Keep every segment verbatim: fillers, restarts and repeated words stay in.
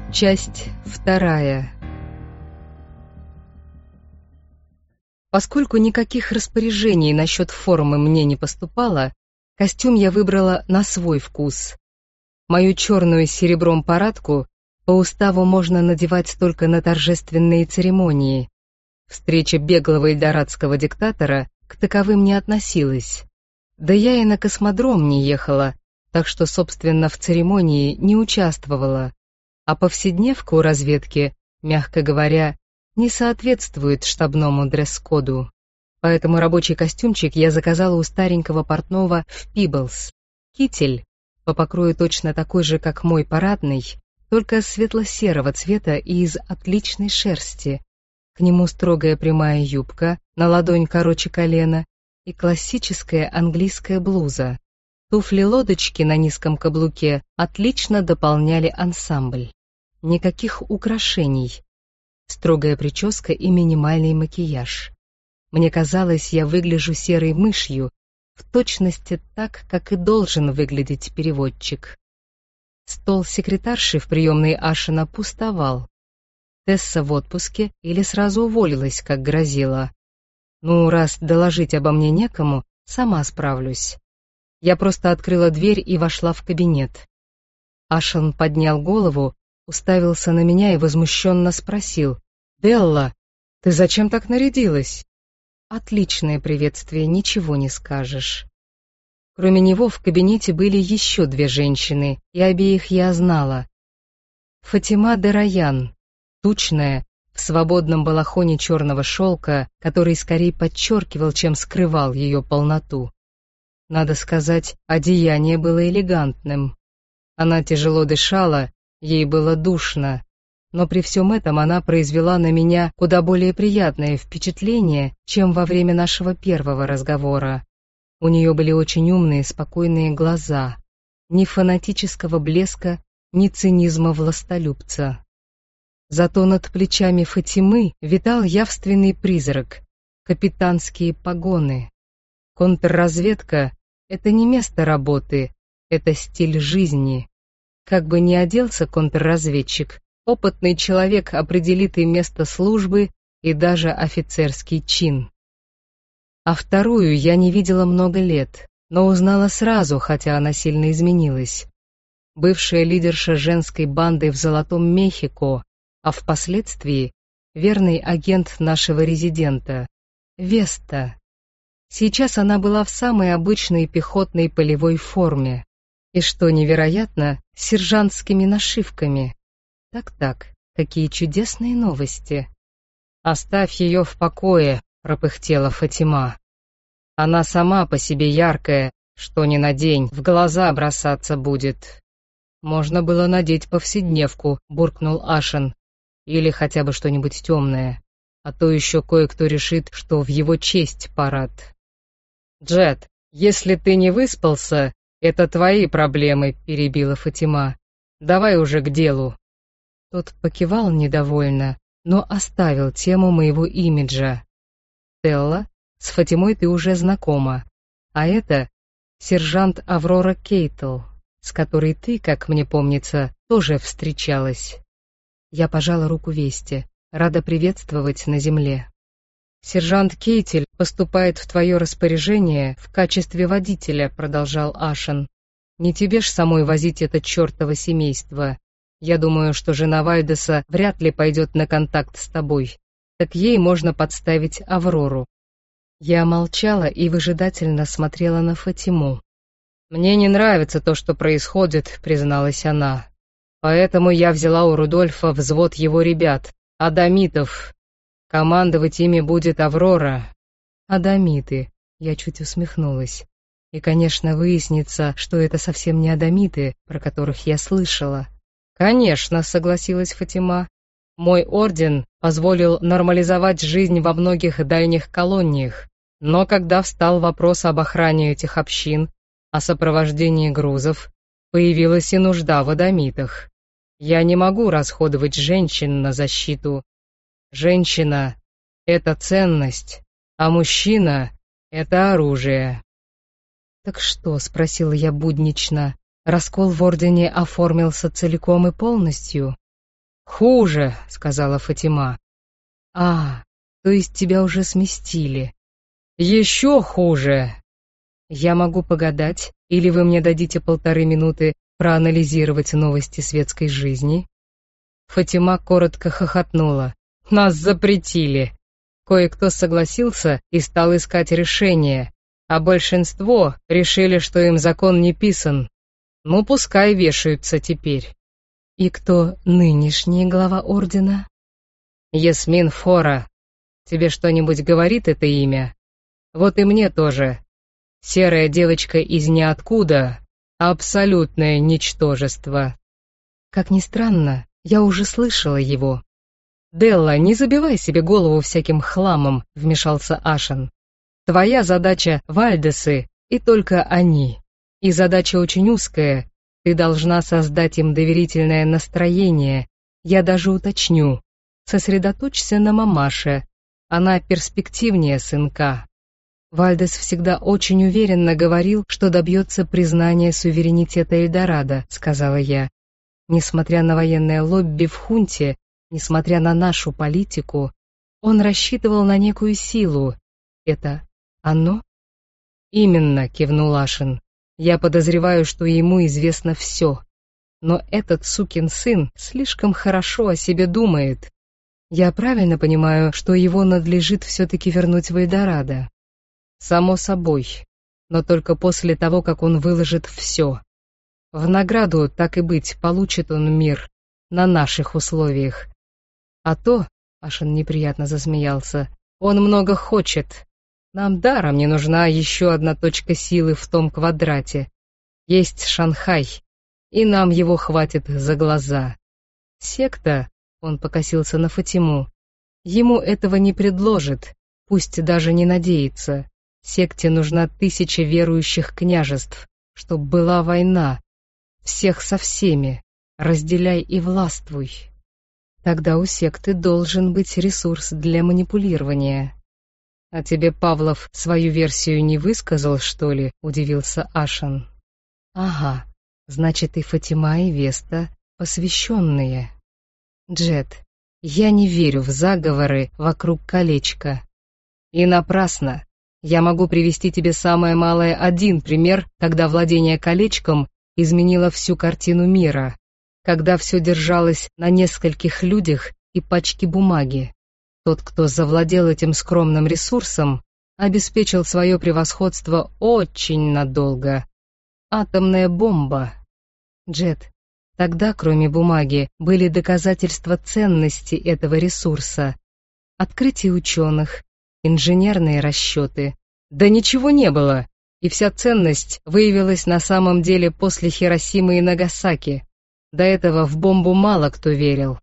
Часть вторая. Поскольку никаких распоряжений насчет формы мне не поступало, костюм я выбрала на свой вкус. Мою черную с серебром парадку по уставу можно надевать только на торжественные церемонии. Встреча беглого ильдорадского диктатора к таковым не относилась. Да я и на космодром не ехала, так что, собственно, в церемонии не участвовала. А повседневка у разведки, мягко говоря, не соответствует штабному дресс-коду. Поэтому рабочий костюмчик я заказала у старенького портного в Пиблс. Китель, по покрою точно такой же, как мой парадный, только светло-серого цвета и из отличной шерсти. К нему строгая прямая юбка, на ладонь короче колена, и классическая английская блуза. Туфли-лодочки на низком каблуке отлично дополняли ансамбль. Никаких украшений. Строгая прическа и минимальный макияж. Мне казалось, я выгляжу серой мышью, в точности так, как и должен выглядеть переводчик. Стол секретарши в приемной Ашена пустовал. Тесса в отпуске или сразу уволилась, как грозила. Ну, раз доложить обо мне некому, сама справлюсь. Я просто открыла дверь и вошла в кабинет. Ашен поднял голову, уставился на меня и возмущенно спросил: «Делла, ты зачем так нарядилась?» Отличное приветствие, ничего не скажешь. Кроме него в кабинете были еще две женщины, и обеих я знала. Фатима де Райян, тучная, в свободном балахоне черного шелка, который скорее подчеркивал, чем скрывал ее полноту. Надо сказать, одеяние было элегантным. Она тяжело дышала, ей было душно, но при всем этом она произвела на меня куда более приятное впечатление, чем во время нашего первого разговора. У нее были очень умные, спокойные глаза, ни фанатического блеска, ни цинизма властолюбца. Зато над плечами Фатимы витал явственный призрак — капитанские погоны. Контрразведка — это не место работы, это стиль жизни. Как бы ни оделся контрразведчик, опытный человек определит и место службы, и даже офицерский чин. А вторую я не видела много лет, но узнала сразу, хотя она сильно изменилась. Бывшая лидерша женской банды в Золотом Мехико, а впоследствии верный агент нашего резидента, Веста. Сейчас она была в самой обычной пехотной полевой форме. И, что невероятно, с сержантскими нашивками. Так-так, какие чудесные новости. «Оставь ее в покое», — пропыхтела Фатима. «Она сама по себе яркая, что ни на день, в глаза бросаться будет». «Можно было надеть повседневку», — буркнул Ашен. «Или хотя бы что-нибудь темное, а то еще кое-кто решит, что в его честь парад». «Джет, если ты не выспался, это твои проблемы», — перебила Фатима. «Давай уже к делу». Тот покивал недовольно, но оставил тему моего имиджа. «Телла, с Фатимой ты уже знакома, а это сержант Аврора Кейтл, с которой ты, как мне помнится, тоже встречалась». Я пожала руку Весте, рада приветствовать на земле. «Сержант Кейтель поступает в твое распоряжение в качестве водителя», — продолжал Ашен. «Не тебе ж самой возить это чертово семейство. Я думаю, что жена Вальдеса вряд ли пойдет на контакт с тобой. Так ей можно подставить Аврору». Я молчала и выжидательно смотрела на Фатиму. «Мне не нравится то, что происходит», — призналась она. «Поэтому я взяла у Рудольфа взвод его ребят, адамитов. Командовать ими будет Аврора». «Адамиты», — я чуть усмехнулась. И, конечно, выяснится, что это совсем не адамиты, про которых я слышала. «Конечно», — согласилась Фатима. «Мой орден позволил нормализовать жизнь во многих дальних колониях, но когда встал вопрос об охране этих общин, о сопровождении грузов, появилась и нужда в адамитах. Я не могу расходовать женщин на защиту. Женщина — это ценность, а мужчина — это оружие». «Так что?» — спросила я буднично. «Раскол в ордене оформился целиком и полностью?» «Хуже», — сказала Фатима. «А, то есть тебя уже сместили?» «Еще хуже!» «Я могу погадать, или вы мне дадите полторы минуты проанализировать новости светской жизни?» Фатима коротко хохотнула. «Нас запретили. Кое-кто согласился и стал искать решение, а большинство решили, что им закон не писан. Ну, пускай вешаются теперь». «И кто нынешний глава ордена?» «Ясмин Фора. Тебе что-нибудь говорит это имя? Вот и мне тоже. Серая девочка из ниоткуда, абсолютное ничтожество». «Как ни странно, я уже слышала его». «Делла, не забивай себе голову всяким хламом», — вмешался Ашен. «Твоя задача — Вальдесы, и только они. И задача очень узкая. Ты должна создать им доверительное настроение. Я даже уточню. Сосредоточься на мамаше. Она перспективнее сынка». Вальдес всегда очень уверенно говорил, что добьется признания суверенитета Эльдорадо, сказала я. Несмотря на военное лобби в хунте, несмотря на нашу политику, он рассчитывал на некую силу. Это оно? Именно, кивнул Ашин. Я подозреваю, что ему известно все. Но этот сукин сын слишком хорошо о себе думает. Я правильно понимаю, что его надлежит все-таки вернуть в Эльдорадо? Само собой, но только после того, как он выложит все. В награду, так и быть, получит он мир на наших условиях. А то, Ашин неприятно засмеялся, он много хочет. Нам даром не нужна еще одна точка силы в том квадрате. Есть Шанхай, и нам его хватит за глаза. Секта, он покосился на Фатиму, ему этого не предложит, пусть даже не надеется. Секте нужна тысяча верующих княжеств, чтоб была война. Всех со всеми. Разделяй и властвуй. Тогда у секты должен быть ресурс для манипулирования. А тебе Павлов свою версию не высказал, что ли? Удивился Ашан. Ага, значит и Фатима, и Веста посвященные. Джет, я не верю в заговоры вокруг колечка. И напрасно. Я могу привести тебе самое малое один пример, когда владение колечком изменило всю картину мира, когда все держалось на нескольких людях и пачке бумаги. Тот, кто завладел этим скромным ресурсом, обеспечил свое превосходство очень надолго. Атомная бомба. Джет, тогда, кроме бумаги, были доказательства ценности этого ресурса, открытия ученых, инженерные расчеты. Да ничего не было, и вся ценность выявилась на самом деле после Хиросимы и Нагасаки. До этого в бомбу мало кто верил.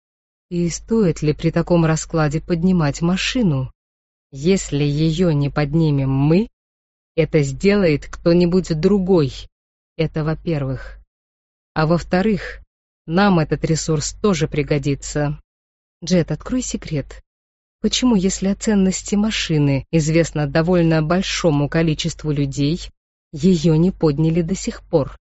И стоит ли при таком раскладе поднимать машину? Если ее не поднимем мы, это сделает кто-нибудь другой. Это во-первых. А во-вторых, нам этот ресурс тоже пригодится. Джет, открой секрет. Почему, если о ценности машины известно довольно большому количеству людей, ее не подняли до сих пор?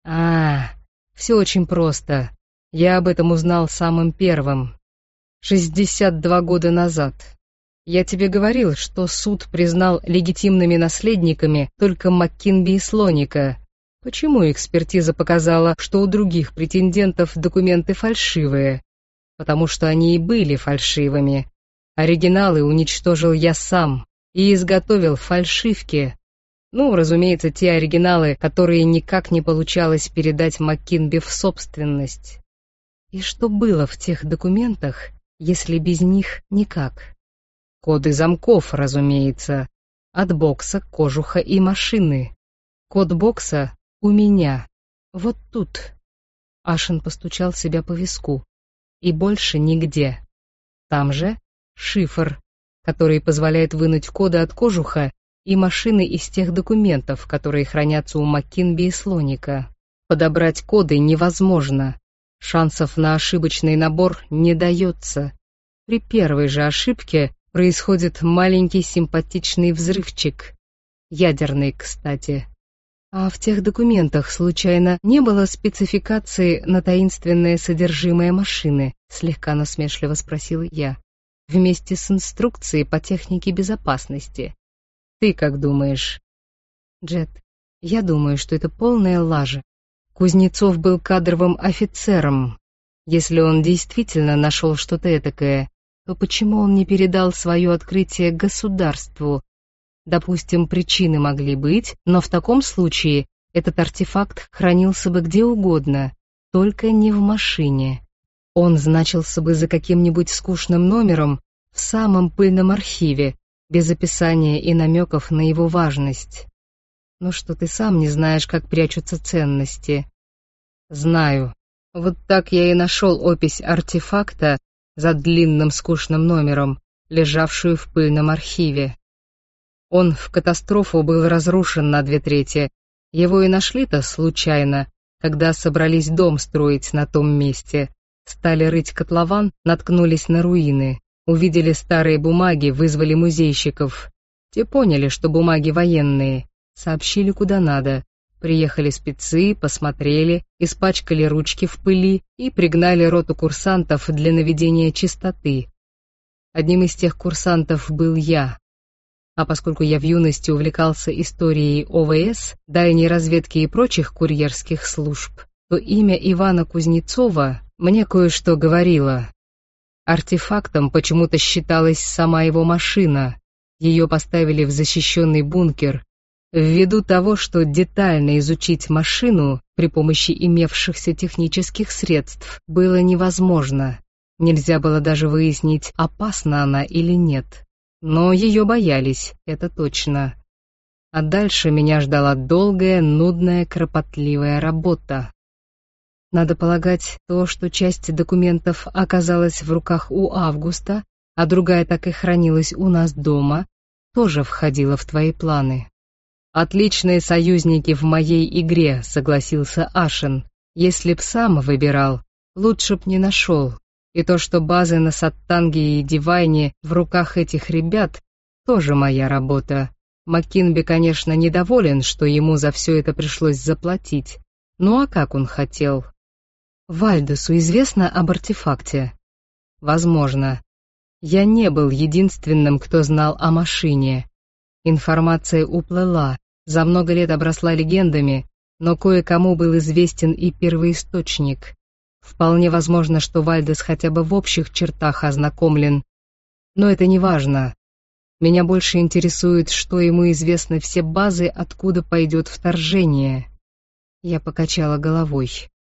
А, все очень просто. Я об этом узнал самым первым. шестьдесят два года назад. Я тебе говорил, что суд признал легитимными наследниками только Маккинби и Слоника. Почему экспертиза показала, что у других претендентов документы фальшивые? Потому что они и были фальшивыми. Оригиналы уничтожил я сам и изготовил фальшивки. Ну, разумеется, те оригиналы, которые никак не получалось передать Маккинби в собственность. И что было в тех документах, если без них никак? Коды замков, разумеется. От бокса, кожуха и машины. Код бокса у меня. Вот тут. Ашин постучал себя по виску. И больше нигде. Там же шифр, который позволяет вынуть коды от кожуха и машины из тех документов, которые хранятся у Маккинби и Слоника. Подобрать коды невозможно. Шансов на ошибочный набор не дается. При первой же ошибке происходит маленький симпатичный взрывчик. Ядерный, кстати. А в тех документах, случайно, не было спецификации на таинственное содержимое машины? Слегка насмешливо спросила я. Вместе с инструкцией по технике безопасности. Ты как думаешь? Джет, я думаю, что это полная лажа. Кузнецов был кадровым офицером. Если он действительно нашел что-то этакое, то почему он не передал свое открытие государству? Допустим, причины могли быть, но в таком случае этот артефакт хранился бы где угодно, только не в машине. Он значился бы за каким-нибудь скучным номером в самом пыльном архиве, без описания и намеков на его важность. Ну что, ты сам не знаешь, как прячутся ценности? Знаю. Вот так я и нашел опись артефакта за длинным скучным номером, лежавшую в пыльном архиве. Он в катастрофу был разрушен на две трети. Его и нашли-то случайно, когда собрались дом строить на том месте. Стали рыть котлован, наткнулись на руины. Увидели старые бумаги, вызвали музейщиков. Те поняли, что бумаги военные. Сообщили куда надо. Приехали спецы, посмотрели, испачкали ручки в пыли и пригнали роту курсантов для наведения чистоты. Одним из тех курсантов был я. А поскольку я в юности увлекался историей О В С, дальней разведки и прочих курьерских служб, то имя Ивана Кузнецова мне кое-что говорило. Артефактом почему-то считалась сама его машина. Ее поставили в защищенный бункер, ввиду того, что детально изучить машину при помощи имевшихся технических средств было невозможно. Нельзя было даже выяснить, опасна она или нет. Но ее боялись, это точно. А дальше меня ждала долгая, нудная, кропотливая работа. Надо полагать, то, что часть документов оказалась в руках у Августа, а другая так и хранилась у нас дома, тоже входило в твои планы. «Отличные союзники в моей игре», — согласился Ашен. «Если б сам выбирал, лучше б не нашел. И то, что базы на Саттанге и Дивайне в руках этих ребят, тоже моя работа. Маккинби, конечно, недоволен, что ему за все это пришлось заплатить. Ну а как он хотел?» «Вальдесу известно об артефакте?» «Возможно. Я не был единственным, кто знал о машине. Информация уплыла, за много лет обросла легендами, но кое-кому был известен и первоисточник. Вполне возможно, что Вальдес хотя бы в общих чертах ознакомлен. Но это не важно. Меня больше интересует, что ему известны все базы, откуда пойдет вторжение». Я покачала головой.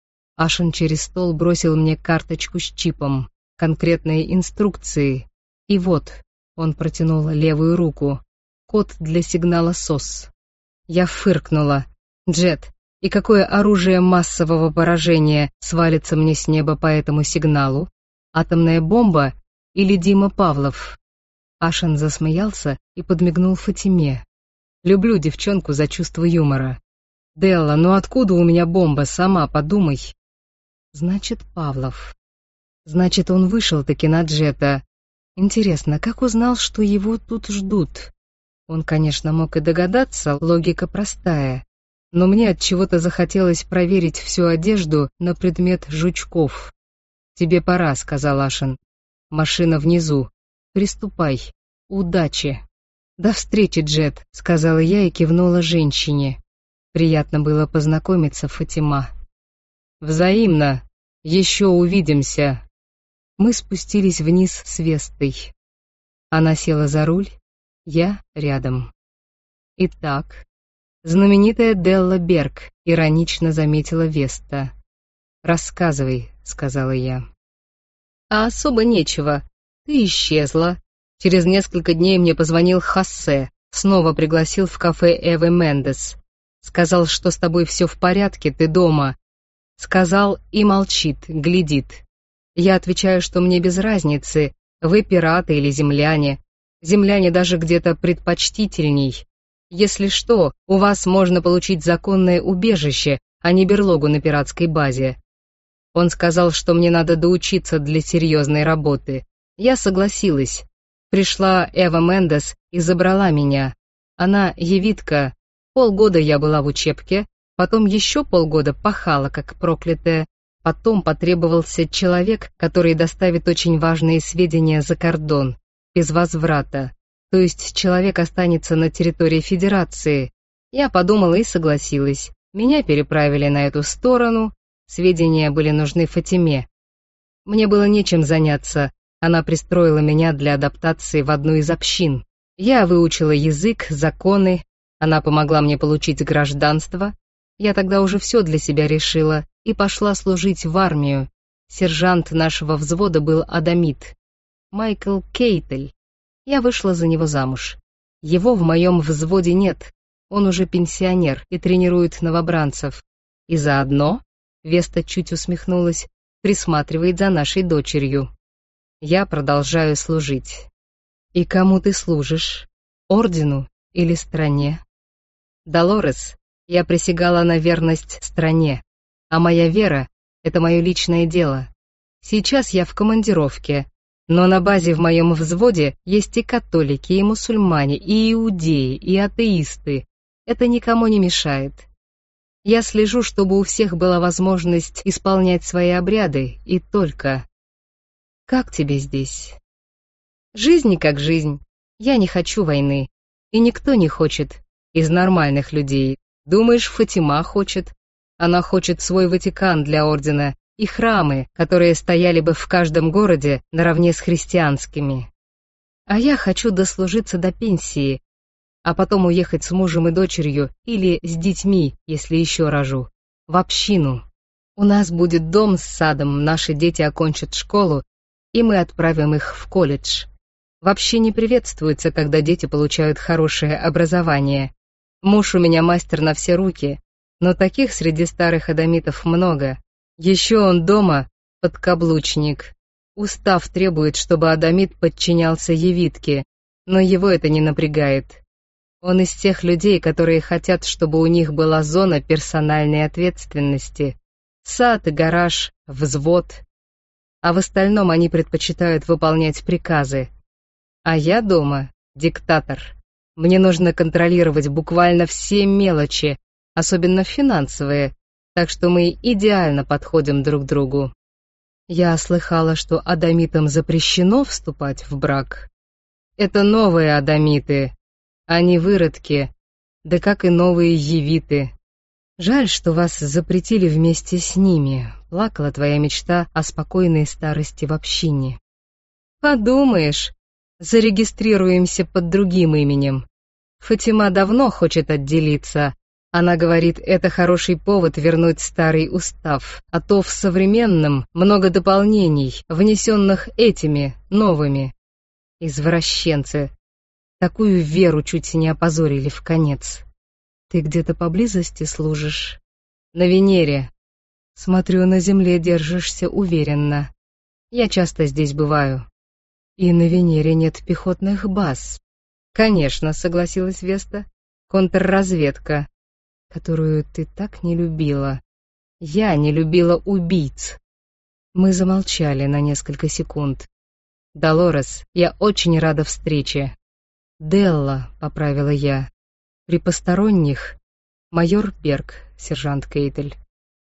Ашен через стол бросил мне карточку с чипом, конкретные инструкции. И вот, он протянул левую руку. Код для сигнала СОС. Я фыркнула. «Джет, и какое оружие массового поражения свалится мне с неба по этому сигналу? Атомная бомба или Дима Павлов?» Ашен засмеялся и подмигнул Фатиме. «Люблю девчонку за чувство юмора. Делла, ну откуда у меня бомба, сама подумай». «Значит, Павлов. Значит, он вышел-таки на Джета. Интересно, как узнал, что его тут ждут?» Он, конечно, мог и догадаться, логика простая. Но мне от чего-то захотелось проверить всю одежду на предмет жучков. «Тебе пора», — сказал Ашен. «Машина внизу. Приступай. Удачи». «До встречи, Джет», — сказала я и кивнула женщине. Приятно было познакомиться, Фатима. «Взаимно. Еще увидимся». Мы спустились вниз с Вестой. Она села за руль, я рядом. «Итак, знаменитая Делла Берг», — иронично заметила Веста. «Рассказывай», — сказала я. «А особо нечего. Ты исчезла. Через несколько дней мне позвонил Хоссе, снова пригласил в кафе Эвы Мендес. Сказал, что с тобой все в порядке, ты дома. Сказал и молчит, глядит. Я отвечаю, что мне без разницы, вы пираты или земляне. Земляне даже где-то предпочтительней. Если что, у вас можно получить законное убежище, а не берлогу на пиратской базе. Он сказал, что мне надо доучиться для серьезной работы. Я согласилась. Пришла Эва Мендес и забрала меня. Она евитка, Полгода я была в учебке, потом еще полгода пахала, как проклятая. Потом потребовался человек, который доставит очень важные сведения за кордон, без возврата. То есть человек останется на территории Федерации. Я подумала и согласилась. Меня переправили на эту сторону, сведения были нужны Фатиме. Мне было нечем заняться, она пристроила меня для адаптации в одну из общин. Я выучила язык, законы, она помогла мне получить гражданство. Я тогда уже все для себя решила и пошла служить в армию. Сержант нашего взвода был адамит, Майкл Кейтель. Я вышла за него замуж. Его в моем взводе нет, он уже пенсионер и тренирует новобранцев. И заодно, Веста чуть усмехнулась, присматривает за нашей дочерью. Я продолжаю служить. И кому ты служишь? Ордену или стране? Долорес, я присягала на верность стране, а моя вера — это мое личное дело. Сейчас я в командировке, но на базе в моем взводе есть и католики, и мусульмане, и иудеи, и атеисты. Это никому не мешает. Я слежу, чтобы у всех была возможность исполнять свои обряды, и только. Как тебе здесь? Жизнь как жизнь. Я не хочу войны. И никто не хочет из нормальных людей. Думаешь, Фатима хочет? Она хочет свой Ватикан для ордена и храмы, которые стояли бы в каждом городе наравне с христианскими. А я хочу дослужиться до пенсии, а потом уехать с мужем и дочерью или с детьми, если еще рожу, в общину. У нас будет дом с садом, наши дети окончат школу, и мы отправим их в колледж. Вообще не приветствуется, когда дети получают хорошее образование. Муж у меня мастер на все руки, но таких среди старых адамитов много. Еще он дома подкаблучник. Устав требует, чтобы адамит подчинялся евитке, но его это не напрягает. Он из тех людей, которые хотят, чтобы у них была зона персональной ответственности. Сад и гараж, взвод. А в остальном они предпочитают выполнять приказы. А я дома диктатор. Мне нужно контролировать буквально все мелочи, особенно финансовые, так что мы идеально подходим друг другу. Я слыхала, что адамитам запрещено вступать в брак. Это новые адамиты, они выродки, да как и новые евиты. Жаль, что вас запретили вместе с ними. Плакала твоя мечта о спокойной старости в общине. Подумаешь, зарегистрируемся под другим именем. Фатима давно хочет отделиться. Она говорит, это хороший повод вернуть старый устав, а то в современном много дополнений, внесенных этими, новыми. Извращенцы. Такую веру чуть не опозорили вконец. Ты где-то поблизости служишь? На Венере. Смотрю, на земле держишься уверенно. Я часто здесь бываю. И на Венере нет пехотных баз. Конечно, согласилась Веста. Контрразведка, которую ты так не любила. Я не любила убийц. Мы замолчали на несколько секунд. Долорес, я очень рада встрече. Делла, поправила я. При посторонних майор Берг, сержант Кейтель.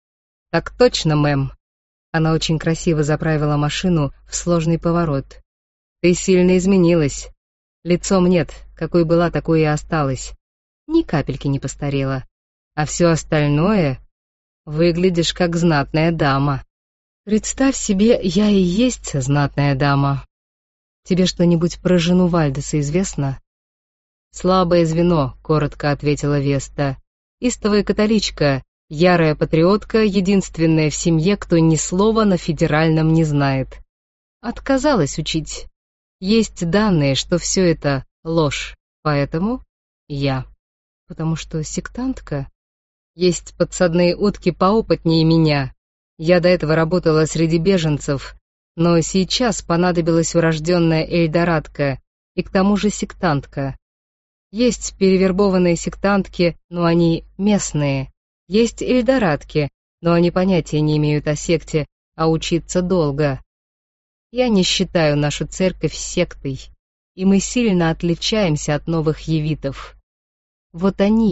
Так точно, мэм. Она очень красиво заправила машину в сложный поворот. Ты сильно изменилась. Лицом нет, какой была, такой и осталась. Ни капельки не постарела. А все остальное... Выглядишь как знатная дама. Представь себе, я и есть знатная дама. Тебе что-нибудь про жену Вальдеса известно? Слабое звено, коротко ответила Веста. Истовая католичка, ярая патриотка, единственная в семье, кто ни слова на федеральном не знает. Отказалась учить. Есть данные, что все это ложь, поэтому я. Потому что сектантка? Есть подсадные утки поопытнее меня. Я до этого работала среди беженцев, но сейчас понадобилась урожденная эльдорадка, и к тому же сектантка. Есть перевербованные сектантки, но они местные. Есть эльдорадки, но они понятия не имеют о секте, а учиться долго. Я не считаю нашу церковь сектой, и мы сильно отличаемся от новых евитов. Вот они,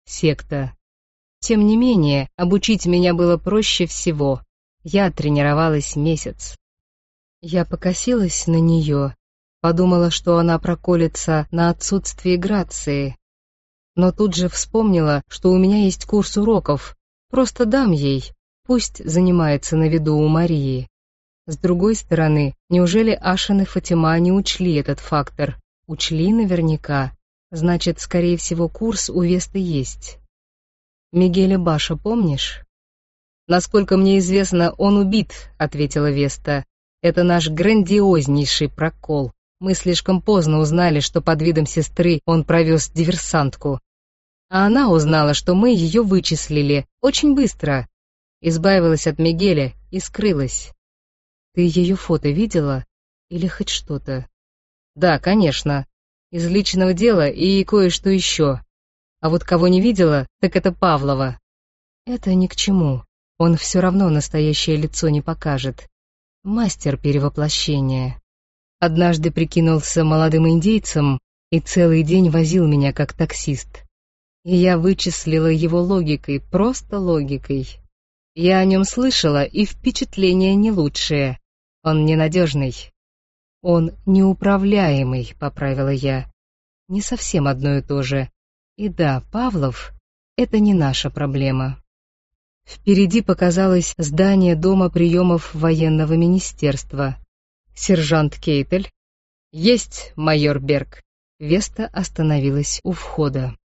Секта. Тем не менее, обучить меня было проще всего. Я тренировалась месяц. Я покосилась на нее, подумала, что она проколется на отсутствие грации. Но тут же вспомнила, что у меня есть курс уроков. Просто дам ей, пусть занимается на виду у Марии. С другой стороны, неужели Ашан и Фатима не учли этот фактор? Учли наверняка. Значит, скорее всего, курс у Весты есть. Мигеля Баша помнишь? Насколько мне известно, он убит, ответила Веста. Это наш грандиознейший прокол. Мы слишком поздно узнали, что под видом сестры он провез диверсантку. А она узнала, что мы ее вычислили. Очень быстро. Избавилась от Мигеля и скрылась. Ты ее фото видела? Или хоть что-то? Да, конечно. Из личного дела и кое-что еще. А вот кого не видела, так это Павлова. Это ни к чему. Он все равно настоящее лицо не покажет. Мастер перевоплощения. Однажды прикинулся молодым индейцем и целый день возил меня как таксист. И я вычислила его логикой, просто логикой. Я о нем слышала, и впечатление не лучшее. Он ненадежный. Он неуправляемый, поправила я. Не совсем одно и то же. И да, Павлов — это не наша проблема. Впереди показалось здание дома приемов военного министерства. Сержант Кейтель. Есть, майор Берг. Веста остановилась у входа.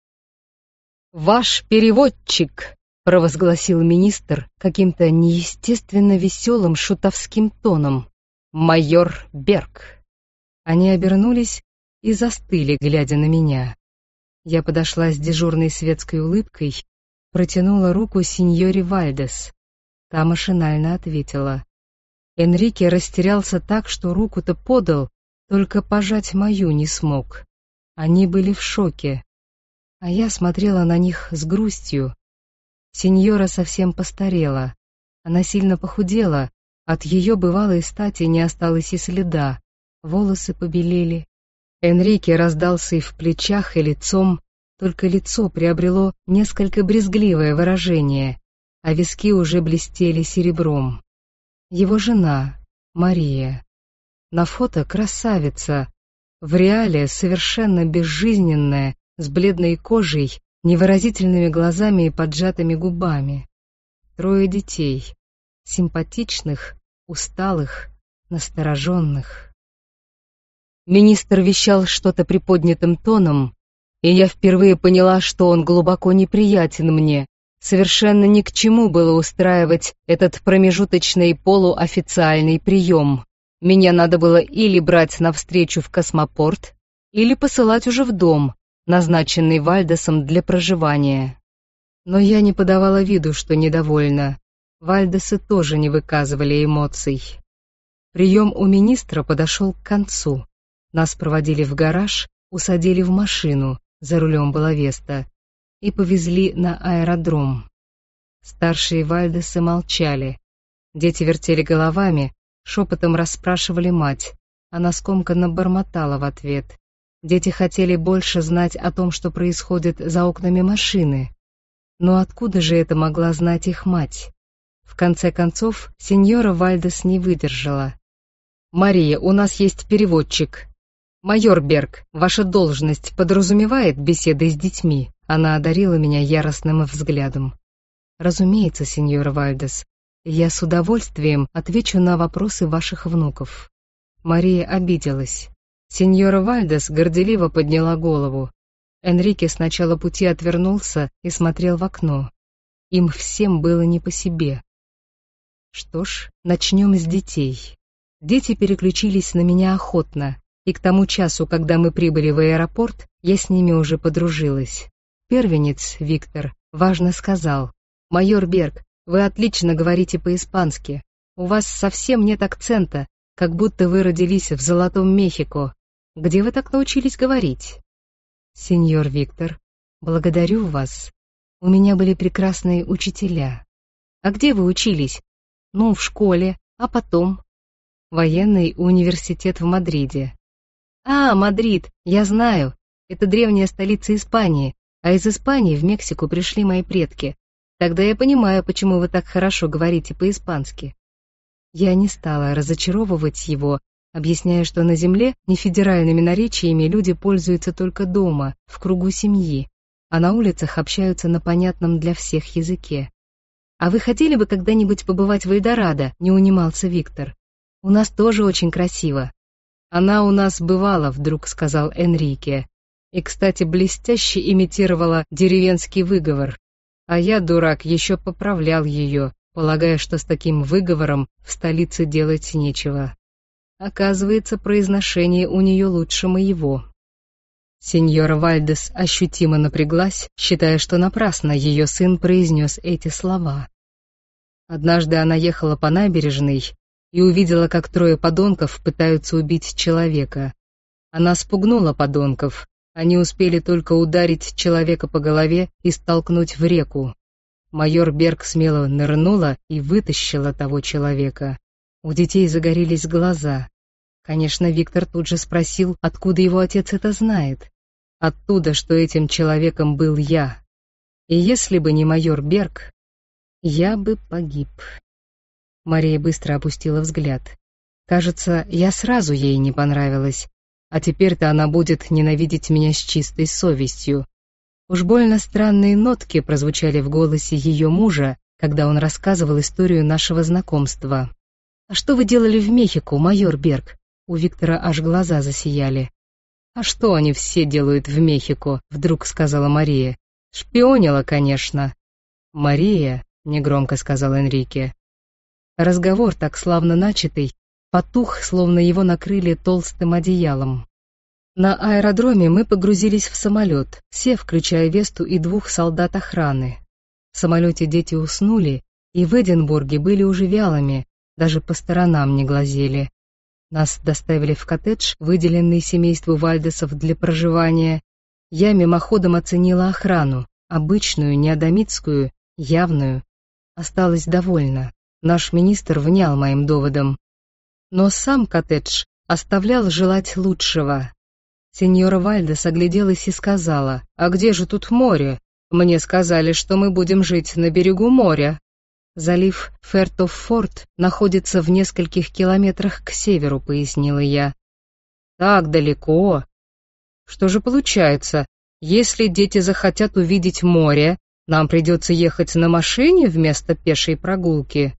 «Ваш переводчик!» — провозгласил министр каким-то неестественно веселым шутовским тоном. «Майор Берг». Они обернулись и застыли, глядя на меня. Я подошла с дежурной светской улыбкой, протянула руку сеньоре Вальдес. Та машинально ответила. Энрике растерялся так, что руку-то подал, только пожать мою не смог. Они были в шоке. А я смотрела на них с грустью. Сеньора совсем постарела. Она сильно похудела, от ее бывалой стати не осталось и следа. Волосы побелели. Энрике раздался и в плечах, и лицом, только лицо приобрело несколько брезгливое выражение, а виски уже блестели серебром. Его жена, Мария. На фото красавица, в реале совершенно безжизненная, с бледной кожей, невыразительными глазами и поджатыми губами. Трое детей, симпатичных, усталых, настороженных. Министр вещал что-то приподнятым тоном, и я впервые поняла, что он глубоко неприятен мне. Совершенно ни к чему было устраивать этот промежуточный полуофициальный прием. Меня надо было или брать навстречу в космопорт, или посылать уже в дом, назначенный Вальдесом для проживания. Но я не подавала виду, что недовольна. Вальдесы тоже не выказывали эмоций. Прием у министра подошел к концу. Нас проводили в гараж, усадили в машину, за рулем была Веста, и повезли на аэродром. Старшие Вальдесы молчали. Дети вертели головами, шепотом расспрашивали мать. Она скомканно бормотала в ответ. Дети хотели больше знать о том, что происходит за окнами машины. Но откуда же это могла знать их мать? В конце концов, сеньора Вальдес не выдержала. «Мария, у нас есть переводчик. Майор Берг, ваша должность подразумевает беседы с детьми?» Она одарила меня яростным взглядом. «Разумеется, сеньора Вальдес, я с удовольствием отвечу на вопросы ваших внуков». Мария обиделась. Сеньора Вальдес горделиво подняла голову. Энрике с начала пути отвернулся и смотрел в окно. Им всем было не по себе. Что ж, начнем с детей. Дети переключились на меня охотно, и к тому часу, когда мы прибыли в аэропорт, я с ними уже подружилась. Первенец, Виктор, важно сказал: «Майор Берг, вы отлично говорите по-испански. У вас совсем нет акцента, как будто вы родились в Золотом Мехико. Где вы так научились говорить?» «Сеньор Виктор, благодарю вас. У меня были прекрасные учителя». «А где вы учились?» «Ну, в школе, а потом?» «Военный университет в Мадриде». «А, Мадрид, я знаю. Это древняя столица Испании. А из Испании в Мексику пришли мои предки. Тогда я понимаю, почему вы так хорошо говорите по-испански». Я не стала разочаровывать его, объясняя, что на земле нефедеральными наречиями люди пользуются только дома, в кругу семьи, а на улицах общаются на понятном для всех языке. «А вы хотели бы когда-нибудь побывать в Эльдорадо?» — не унимался Виктор. «У нас тоже очень красиво». «Она у нас бывала», — вдруг сказал Энрике. И, кстати, блестяще имитировала деревенский выговор. А я, дурак, еще поправлял ее, полагая, что с таким выговором в столице делать нечего. Оказывается, произношение у нее лучше моего. Сеньора Вальдес ощутимо напряглась, считая, что напрасно ее сын произнес эти слова. Однажды она ехала по набережной и увидела, как трое подонков пытаются убить человека. Она спугнула подонков, они успели только ударить человека по голове и столкнуть в реку. Майор Берг смело нырнула и вытащила того человека. У детей загорелись глаза. Конечно, Виктор тут же спросил, откуда его отец это знает. Оттуда, что этим человеком был я. И если бы не майор Берг, я бы погиб. Мария быстро опустила взгляд. Кажется, я сразу ей не понравилась, а теперь-то она будет ненавидеть меня с чистой совестью. Уж больно странные нотки прозвучали в голосе ее мужа, когда он рассказывал историю нашего знакомства. «А что вы делали в Мехико, майор Берг?» У Виктора аж глаза засияли. «А что они все делают в Мехико?» — вдруг сказала Мария. «Шпионила, конечно». «Мария», — негромко сказал Энрике. Разговор, так славно начатый, потух, словно его накрыли толстым одеялом. На аэродроме мы погрузились в самолет, все, включая Весту и двух солдат охраны. В самолете дети уснули, и в Эдинбурге были уже вялыми, даже по сторонам не глазели. Нас доставили в коттедж, выделенный семейству Вальдесов для проживания. Я мимоходом оценила охрану, обычную, не адамитскую, явную. Осталась довольна. Наш министр внял моим доводам. Но сам коттедж оставлял желать лучшего. Сеньора Вальдес огляделась и сказала: «А где же тут море? Мне сказали, что мы будем жить на берегу моря». «Залив Фертоф-Форт находится в нескольких километрах к северу», — пояснила я. «Так далеко. Что же получается, если дети захотят увидеть море, нам придется ехать на машине вместо пешей прогулки?»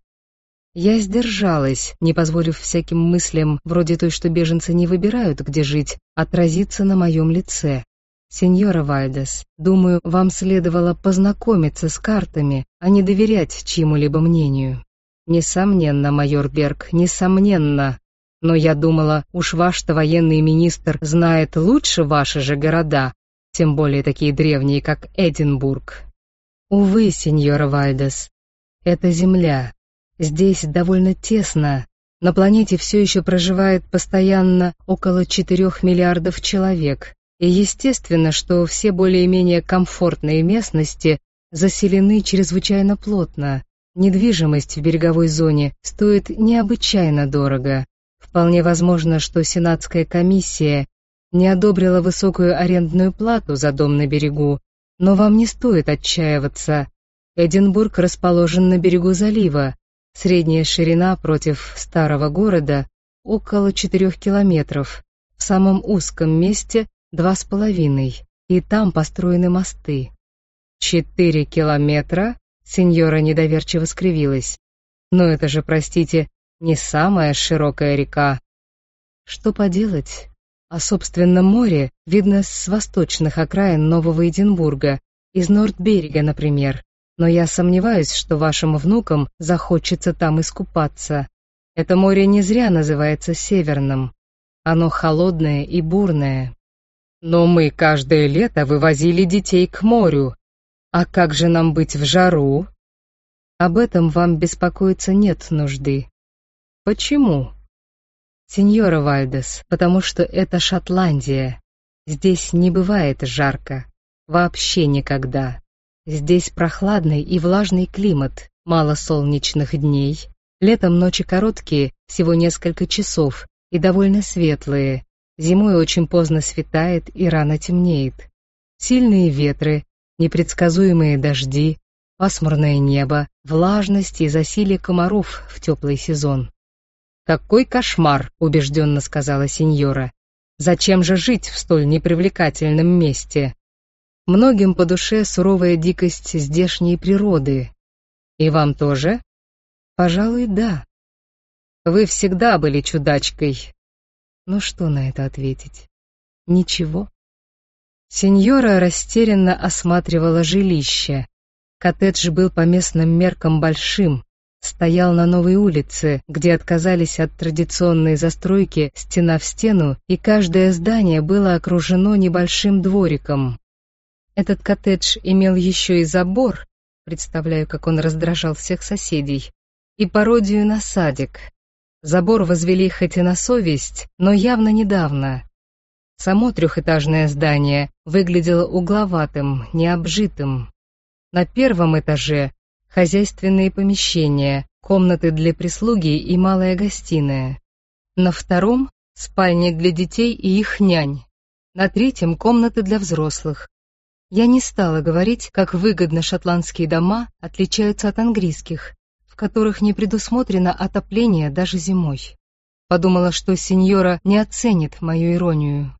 Я сдержалась, не позволив всяким мыслям, вроде той, что беженцы не выбирают, где жить, отразиться на моем лице. «Сеньора Вальдес, думаю, вам следовало познакомиться с картами, а не доверять чьему-либо мнению». «Несомненно, майор Берг, несомненно. Но я думала, уж ваш-то военный министр знает лучше ваши же города, тем более такие древние, как Эдинбург». «Увы, сеньора Вальдес, это земля. Здесь довольно тесно. На планете все еще проживает постоянно около четырех миллиардов человек. И естественно, что все более-менее комфортные местности заселены чрезвычайно плотно. Недвижимость в береговой зоне стоит необычайно дорого. Вполне возможно, что Сенатская комиссия не одобрила высокую арендную плату за дом на берегу, но вам не стоит отчаиваться. Эдинбург расположен на берегу залива. Средняя ширина против старого города около четырех километров. В самом узком месте два с половиной, и там построены мосты. «Четыре километра?» — сеньора недоверчиво скривилась. «Но это же, простите, не самая широкая река». Что поделать? А, собственно, море видно с восточных окраин Нового Эдинбурга, из Нордберрига, например. Но я сомневаюсь, что вашим внукам захочется там искупаться. Это море не зря называется Северным. Оно холодное и бурное. Но мы каждое лето вывозили детей к морю. А как же нам быть в жару? Об этом вам беспокоиться нет нужды. Почему? Сеньора Вальдес, потому что это Шотландия. Здесь не бывает жарко. Вообще никогда. Здесь прохладный и влажный климат, мало солнечных дней. Летом ночи короткие, всего несколько часов, и довольно светлые. Зимой очень поздно светает и рано темнеет. Сильные ветры, Непредсказуемые дожди, пасмурное небо, влажность и засилие комаров в теплый сезон. «Какой кошмар!» — убежденно сказала сеньора. «Зачем же жить в столь непривлекательном месте? Многим по душе суровая дикость здешней природы. И вам тоже?» «Пожалуй, да. Вы всегда были чудачкой». Ну что на это ответить? Ничего. Сеньора растерянно осматривала жилище. Коттедж был по местным меркам большим, стоял на новой улице, где отказались от традиционной застройки стена в стену, и каждое здание было окружено небольшим двориком. Этот коттедж имел еще и забор, представляю, как он раздражал всех соседей, и пародию на садик. Забор возвели хоть и на совесть, но явно недавно. Само трехэтажное здание выглядело угловатым, необжитым. На первом этаже хозяйственные помещения, комнаты для прислуги и малая гостиная. На втором — спальни для детей и их нянь. На третьем — комнаты для взрослых. Я не стала говорить, как выгодно шотландские дома отличаются от английских, в которых не предусмотрено отопление даже зимой. Подумала, что сеньора не оценит мою иронию.